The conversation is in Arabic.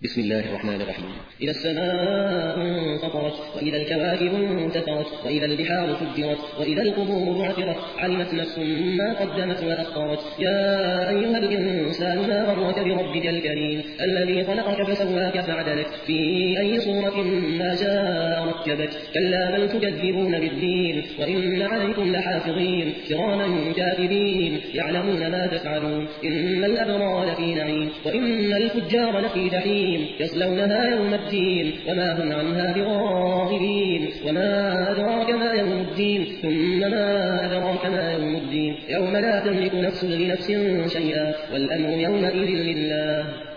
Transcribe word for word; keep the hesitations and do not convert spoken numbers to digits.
بسم الله الرحمن الرحيم. إذا السماء انفطرت وإذا الكواكب انتثرت وإذا البحار فجرت وإذا القبور بعثرت علمت نفس ما قدمت وأخرت. يا أيها الإنسان ما غرك بربك الكريم الذي خلقك فسواك فعدلك في أي صورة ما شاء ركبك. كلا بل تكذبون بالدين وإن عليكم لحافظين كراما كاتبين يعلمون ما تفعلون. إن الأبرار لفي نعيم وإن الفجار لفي جحيم يصلونها يوم الدين وما هم عنها بغائبين. وما أدراك ما يوم الدين ثم ما أدراك ما يوم الدين يوم لا تملك نفس لنفس شيئا والأمر يومئذ لله.